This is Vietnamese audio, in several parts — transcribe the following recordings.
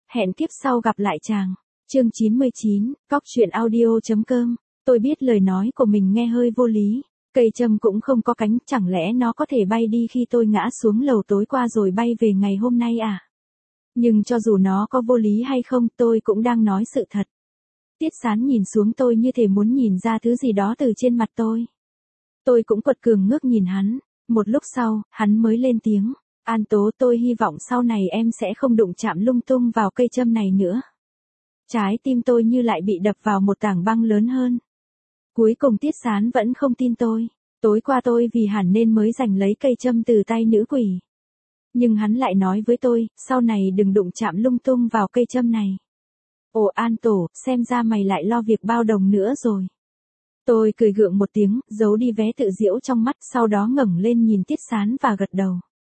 hẹn kiếp sau gặp lại chàng. Chương 99, Cóc truyện audio.com. Tôi biết lời nói của mình nghe hơi vô lý. Cây châm cũng không có cánh, chẳng lẽ nó có thể bay đi khi tôi ngã xuống lầu tối qua rồi bay về ngày hôm nay à? Nhưng cho dù nó có vô lý hay không, tôi cũng đang nói sự thật. Tiết Sán nhìn xuống tôi như thể muốn nhìn ra thứ gì đó từ trên mặt tôi. Tôi cũng quật cường ngước nhìn hắn. Một lúc sau, hắn mới lên tiếng. An Tố, tôi hy vọng sau này em sẽ không đụng chạm lung tung vào cây châm này nữa. Trái tim tôi như lại bị đập vào một tảng băng lớn hơn. Cuối cùng Tiết Sán vẫn không tin tôi. Tối qua tôi vì hẳn nên mới giành lấy cây châm từ tay nữ quỷ. Nhưng hắn lại nói với tôi, sau này đừng đụng chạm lung tung vào cây châm này. Ồ An Tổ, xem ra mày lại lo việc bao đồng nữa rồi. Tôi cười gượng một tiếng, giấu đi vé tự giễu trong mắt, sau đó ngẩng lên nhìn Tiết Sán và gật đầu.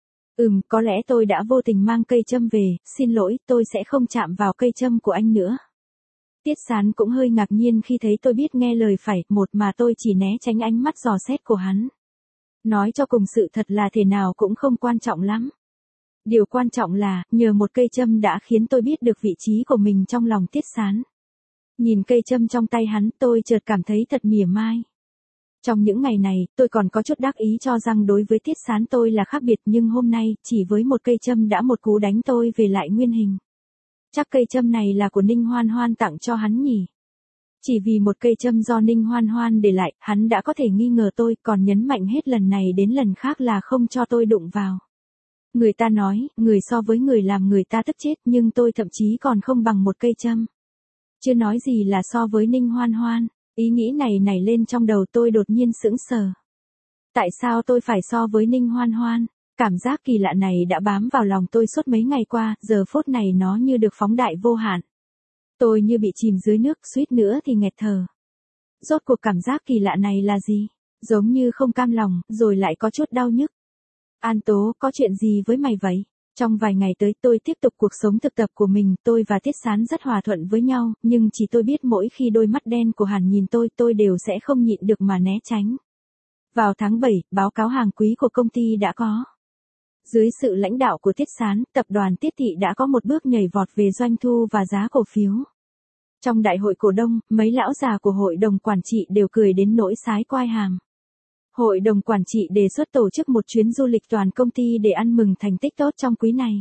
Có lẽ tôi đã vô tình mang cây châm về, xin lỗi, tôi sẽ không chạm vào cây châm của anh nữa. Tiết Sán cũng hơi ngạc nhiên khi thấy tôi biết nghe lời phải, mà tôi chỉ né tránh ánh mắt dò xét của hắn. Nói cho cùng sự thật là thế nào cũng không quan trọng lắm. Điều quan trọng là, nhờ một cây châm đã khiến tôi biết được vị trí của mình trong lòng Tiết Sán. Nhìn cây châm trong tay hắn, tôi chợt cảm thấy thật mỉa mai. Trong những ngày này, tôi còn có chút đắc ý cho rằng đối với Tiết Sán tôi là khác biệt, nhưng hôm nay, chỉ với một cây châm đã một cú đánh tôi về lại nguyên hình. Chắc cây châm này là của Ninh Hoan Hoan tặng cho hắn nhỉ? Chỉ vì một cây châm do Ninh Hoan Hoan để lại, hắn đã có thể nghi ngờ tôi, còn nhấn mạnh hết lần này đến lần khác là không cho tôi đụng vào. Người ta nói, người so với người làm người ta tức chết, nhưng tôi thậm chí còn không bằng một cây châm. Chưa nói gì là so với Ninh Hoan Hoan. Ý nghĩ này nảy lên trong đầu tôi, đột nhiên sững sờ. Tại sao tôi phải so với Ninh Hoan Hoan? Cảm giác kỳ lạ này đã bám vào lòng tôi suốt mấy ngày qua, giờ phút này nó như được phóng đại vô hạn. Tôi như bị chìm dưới nước, suýt nữa thì nghẹt thở. Rốt cuộc cảm giác kỳ lạ này là gì? Giống như không cam lòng, rồi lại có chút đau nhức. An Tố, có chuyện gì với mày vậy? Trong vài ngày tới tôi tiếp tục cuộc sống thực tập của mình, tôi và Tiết Sán rất hòa thuận với nhau, nhưng chỉ tôi biết mỗi khi đôi mắt đen của hắn nhìn tôi đều sẽ không nhịn được mà né tránh. Vào tháng 7, báo cáo hàng quý của công ty đã có. Dưới sự lãnh đạo của Tiết Sán, tập đoàn Tiết Thị đã có một bước nhảy vọt về doanh thu và giá cổ phiếu. Trong đại hội cổ đông, mấy lão già của hội đồng quản trị đều cười đến nỗi sái quai hàm. Hội đồng quản trị đề xuất tổ chức một chuyến du lịch toàn công ty để ăn mừng thành tích tốt trong quý này.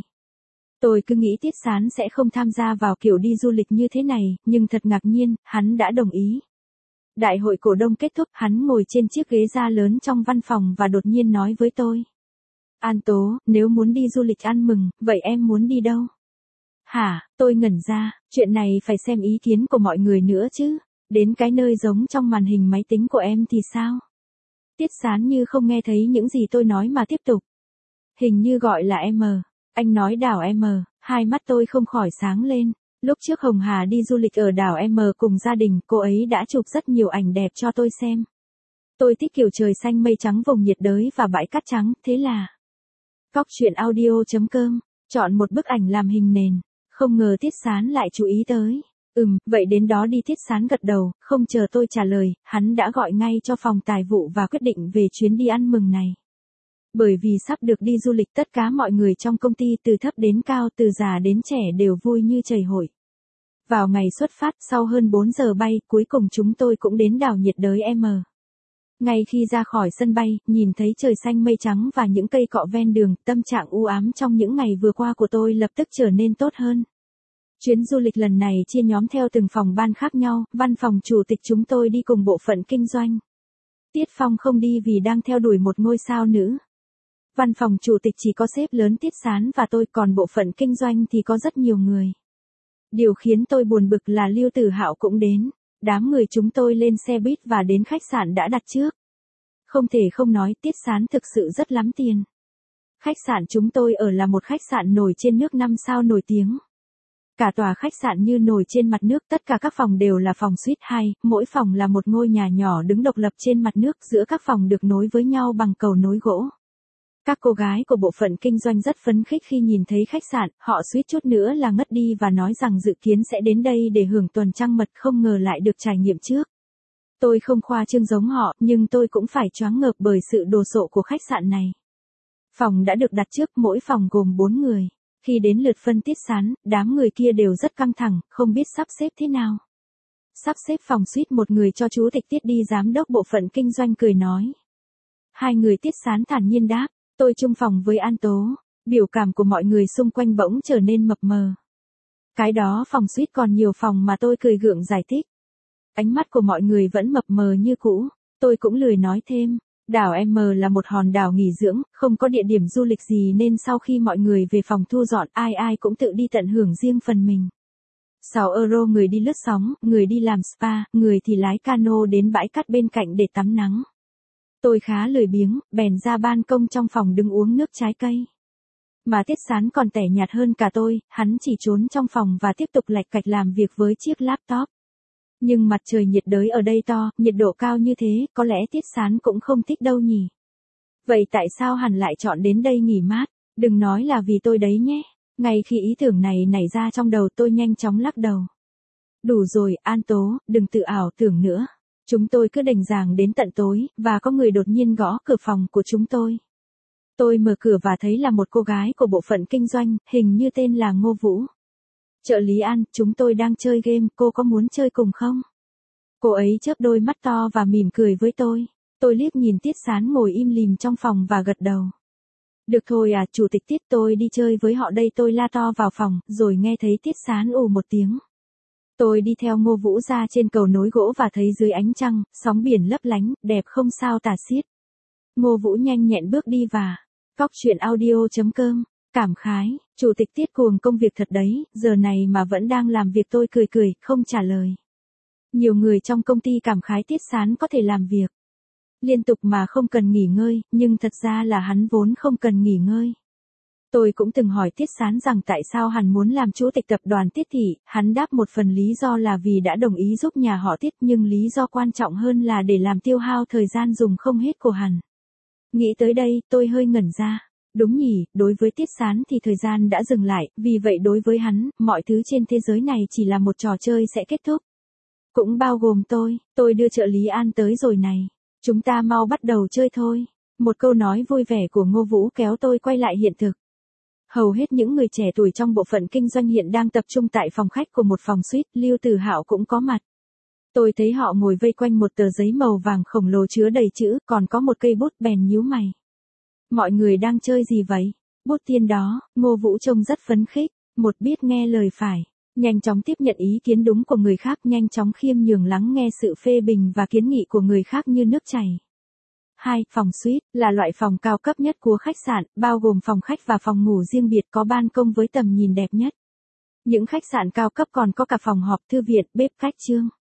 Tôi cứ nghĩ Tiết Sán sẽ không tham gia vào kiểu đi du lịch như thế này, nhưng thật ngạc nhiên, hắn đã đồng ý. Đại hội cổ đông kết thúc, hắn ngồi trên chiếc ghế da lớn trong văn phòng và đột nhiên nói với tôi. An Tố, nếu muốn đi du lịch ăn mừng, vậy em muốn đi đâu? Hả, tôi ngẩn ra, chuyện này phải xem ý kiến của mọi người nữa chứ. Đến cái nơi giống trong màn hình máy tính của em thì sao? Tiết Sán như không nghe thấy những gì tôi nói mà tiếp tục. Hình như gọi là M. Anh nói đảo M, hai mắt tôi không khỏi sáng lên. Lúc trước Hồng Hà đi du lịch ở đảo M cùng gia đình, cô ấy đã chụp rất nhiều ảnh đẹp cho tôi xem. Tôi thích kiểu trời xanh mây trắng vùng nhiệt đới và bãi cát trắng, thế là Cóc truyện audio.com, chọn một bức ảnh làm hình nền. Không ngờ Tiết Sán lại chú ý tới. Vậy đến đó đi. Tiết Sán gật đầu, không chờ tôi trả lời, hắn đã gọi ngay cho phòng tài vụ và quyết định về chuyến đi ăn mừng này. Bởi vì sắp được đi du lịch, tất cả mọi người trong công ty từ thấp đến cao, từ già đến trẻ đều vui như chảy hội. Vào ngày xuất phát, sau hơn 4 giờ bay, cuối cùng chúng tôi cũng đến đảo nhiệt đới M. Ngay khi ra khỏi sân bay, nhìn thấy trời xanh mây trắng và những cây cọ ven đường, tâm trạng u ám trong những ngày vừa qua của tôi lập tức trở nên tốt hơn. Chuyến du lịch lần này chia nhóm theo từng phòng ban khác nhau, văn phòng chủ tịch chúng tôi đi cùng bộ phận kinh doanh. Tiết Phong không đi vì đang theo đuổi một ngôi sao nữ. Văn phòng chủ tịch chỉ có sếp lớn Tiết Sán và tôi, còn bộ phận kinh doanh thì có rất nhiều người. Điều khiến tôi buồn bực là Lưu Tử Hạo cũng đến. Đám người chúng tôi lên xe buýt và đến khách sạn đã đặt trước. Không thể không nói, Tiết Sán thực sự rất lắm tiền. Khách sạn chúng tôi ở là một khách sạn nổi trên nước 5 sao nổi tiếng. Cả tòa khách sạn như nổi trên mặt nước, tất cả các phòng đều là phòng suite 2, mỗi phòng là một ngôi nhà nhỏ đứng độc lập trên mặt nước, giữa các phòng được nối với nhau bằng cầu nối gỗ. Các cô gái của bộ phận kinh doanh rất phấn khích khi nhìn thấy khách sạn, họ suýt chút nữa là ngất đi và nói rằng dự kiến sẽ đến đây để hưởng tuần trăng mật, không ngờ lại được trải nghiệm trước. Tôi không khoa trương giống họ, nhưng tôi cũng phải choáng ngợp bởi sự đồ sộ của khách sạn này. Phòng đã được đặt trước, mỗi phòng gồm 4 người. Khi đến lượt phân Tiết Sán, đám người kia đều rất căng thẳng, không biết sắp xếp thế nào. Sắp xếp phòng suýt một người cho chú Tịch Tiết đi giám đốc bộ phận kinh doanh cười nói. Hai người Tiết Sán thản nhiên đáp, tôi chung phòng với An Tố. Biểu cảm của mọi người xung quanh bỗng trở nên mập mờ. Cái đó phòng suýt còn nhiều phòng mà, tôi cười gượng giải thích. Ánh mắt của mọi người vẫn mập mờ như cũ, tôi cũng lười nói thêm. Đảo M là một hòn đảo nghỉ dưỡng, không có địa điểm du lịch gì nên sau khi mọi người về phòng thu dọn ai ai cũng tự đi tận hưởng riêng phần mình. 6 euro người đi lướt sóng, người đi làm spa, người thì lái cano đến bãi cát bên cạnh để tắm nắng. Tôi khá lười biếng, bèn ra ban công trong phòng đứng uống nước trái cây. Mà Tiết Sán còn tẻ nhạt hơn cả tôi, hắn chỉ trốn trong phòng và tiếp tục lạch cạch làm việc với chiếc laptop. Nhưng mặt trời nhiệt đới ở đây to, nhiệt độ cao như thế, có lẽ Tiết Sán cũng không thích đâu nhỉ. Vậy tại sao hắn lại chọn đến đây nghỉ mát? Đừng nói là vì tôi đấy nhé. Ngay khi ý tưởng này nảy ra trong đầu tôi nhanh chóng lắc đầu. Đủ rồi, An Tố, đừng tự ảo tưởng nữa. Chúng tôi cứ đành dàng đến tận tối, và có người đột nhiên gõ cửa phòng của chúng tôi. Tôi mở cửa và thấy là một cô gái của bộ phận kinh doanh, hình như tên là Ngô Vũ. Trợ lý An, chúng tôi đang chơi game, cô có muốn chơi cùng không? Cô ấy chớp đôi mắt to và mỉm cười với tôi. Tôi liếc nhìn Tiết Sán ngồi im lìm trong phòng và gật đầu. Được thôi à, chủ tịch Tiết, tôi đi chơi với họ đây, tôi la to vào phòng, rồi nghe thấy Tiết Sán ù một tiếng. Tôi đi theo Ngô Vũ ra trên cầu nối gỗ và thấy dưới ánh trăng, sóng biển lấp lánh, đẹp không sao tả xiết. Ngô Vũ nhanh nhẹn bước đi và... Cóc truyện audio.com, cảm khái, chủ tịch Tiết cuồng công việc thật đấy, giờ này mà vẫn đang làm việc. Tôi cười cười, không trả lời. Nhiều người trong công ty cảm khái Tiết Sán có thể làm việc liên tục mà không cần nghỉ ngơi, nhưng thật ra là hắn vốn không cần nghỉ ngơi. Tôi cũng từng hỏi Tiết Sán rằng tại sao hắn muốn làm chủ tịch tập đoàn Tiết Thị, hắn đáp một phần lý do là vì đã đồng ý giúp nhà họ Tiết, nhưng lý do quan trọng hơn là để làm tiêu hao thời gian dùng không hết của hắn. Nghĩ tới đây, tôi hơi ngẩn ra. Đúng nhỉ, đối với Tiết Sán thì thời gian đã dừng lại, vì vậy đối với hắn, mọi thứ trên thế giới này chỉ là một trò chơi sẽ kết thúc. Cũng bao gồm tôi đưa trợ lý An tới rồi này. Chúng ta mau bắt đầu chơi thôi. Một câu nói vui vẻ của Ngô Vũ kéo tôi quay lại hiện thực. Hầu hết những người trẻ tuổi trong bộ phận kinh doanh hiện đang tập trung tại phòng khách của một phòng suite, Lưu Tử Hạo cũng có mặt. Tôi thấy họ ngồi vây quanh một tờ giấy màu vàng khổng lồ chứa đầy chữ, còn có một cây bút, bèn nhíu mày. Mọi người đang chơi gì vậy? Bút tiên đó, Ngô Vũ trông rất phấn khích, một biết nghe lời phải. Nhanh chóng tiếp nhận ý kiến đúng của người khác, nhanh chóng khiêm nhường lắng nghe sự phê bình và kiến nghị của người khác như nước chảy. 2. Phòng suite, là loại phòng cao cấp nhất của khách sạn, bao gồm phòng khách và phòng ngủ riêng biệt có ban công với tầm nhìn đẹp nhất. Những khách sạn cao cấp còn có cả phòng họp, thư viện, bếp, khách trương.